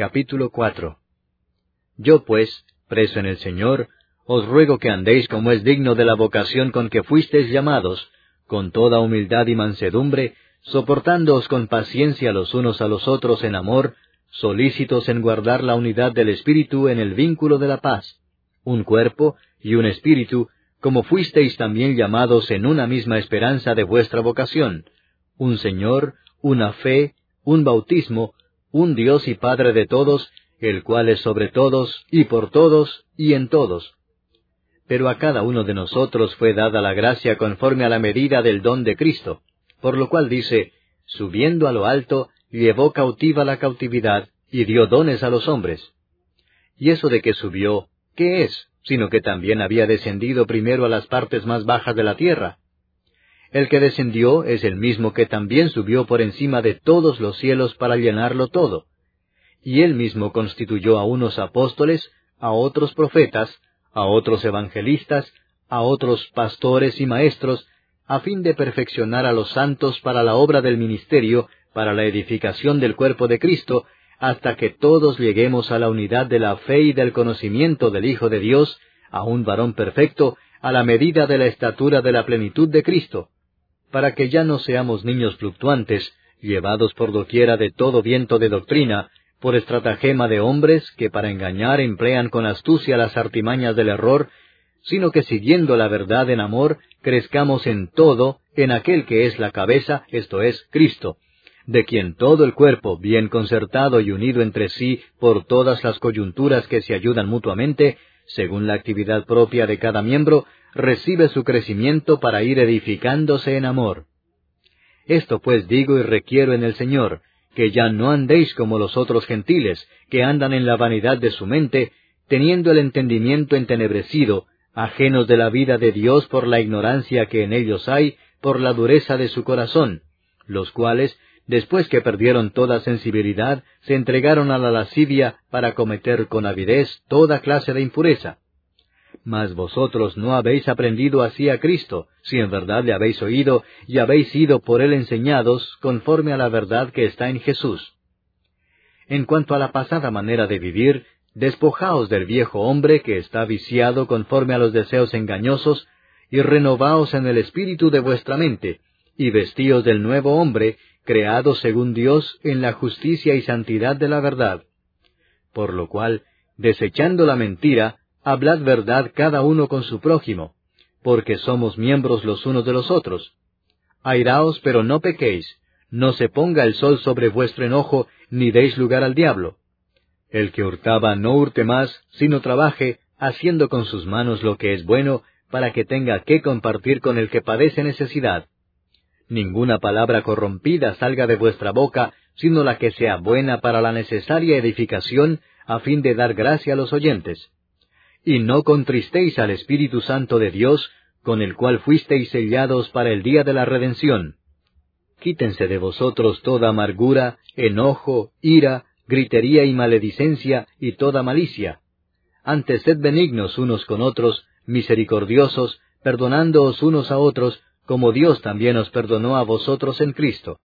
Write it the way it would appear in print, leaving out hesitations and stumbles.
Capítulo 4. Yo pues, preso en el Señor, os ruego que andéis como es digno de la vocación con que fuisteis llamados, con toda humildad y mansedumbre, soportándoos con paciencia los unos a los otros en amor, solícitos en guardar la unidad del Espíritu en el vínculo de la paz, un cuerpo y un espíritu, como fuisteis también llamados en una misma esperanza de vuestra vocación, un Señor, una fe, un bautismo, un Dios y Padre de todos, el cual es sobre todos, y por todos, y en todos. Pero a cada uno de nosotros fue dada la gracia conforme a la medida del don de Cristo, por lo cual dice, subiendo a lo alto, llevó cautiva la cautividad, y dio dones a los hombres. Y eso de que subió, ¿qué es? Sino que también había descendido primero a las partes más bajas de la tierra. El que descendió es el mismo que también subió por encima de todos los cielos para llenarlo todo. Y él mismo constituyó a unos apóstoles, a otros profetas, a otros evangelistas, a otros pastores y maestros, a fin de perfeccionar a los santos para la obra del ministerio, para la edificación del cuerpo de Cristo, hasta que todos lleguemos a la unidad de la fe y del conocimiento del Hijo de Dios, a un varón perfecto, a la medida de la estatura de la plenitud de Cristo, para que ya no seamos niños fluctuantes, llevados por doquiera de todo viento de doctrina, por estratagema de hombres que para engañar emplean con astucia las artimañas del error, sino que siguiendo la verdad en amor, crezcamos en todo en aquel que es la cabeza, esto es, Cristo, de quien todo el cuerpo, bien concertado y unido entre sí por todas las coyunturas que se ayudan mutuamente, según la actividad propia de cada miembro, recibe su crecimiento para ir edificándose en amor. Esto pues digo y requiero en el Señor, que ya no andéis como los otros gentiles, que andan en la vanidad de su mente, teniendo el entendimiento entenebrecido, ajenos de la vida de Dios por la ignorancia que en ellos hay, por la dureza de su corazón, los cuales, después que perdieron toda sensibilidad, se entregaron a la lascivia para cometer con avidez toda clase de impureza. Mas vosotros no habéis aprendido así a Cristo, si en verdad le habéis oído, y habéis sido por él enseñados, conforme a la verdad que está en Jesús. En cuanto a la pasada manera de vivir, despojaos del viejo hombre que está viciado conforme a los deseos engañosos, y renovaos en el espíritu de vuestra mente, y vestíos del nuevo hombre, creado según Dios en la justicia y santidad de la verdad. Por lo cual, desechando la mentira, hablad verdad cada uno con su prójimo, porque somos miembros los unos de los otros. Airaos, pero no pequéis, no se ponga el sol sobre vuestro enojo, ni deis lugar al diablo. El que hurtaba no hurte más, sino trabaje, haciendo con sus manos lo que es bueno, para que tenga qué compartir con el que padece necesidad. Ninguna palabra corrompida salga de vuestra boca, sino la que sea buena para la necesaria edificación, a fin de dar gracia a los oyentes. Y no contristéis al Espíritu Santo de Dios, con el cual fuisteis sellados para el día de la redención. Quítense de vosotros toda amargura, enojo, ira, gritería y maledicencia, y toda malicia. Antes sed benignos unos con otros, misericordiosos, perdonándoos unos a otros, como Dios también os perdonó a vosotros en Cristo.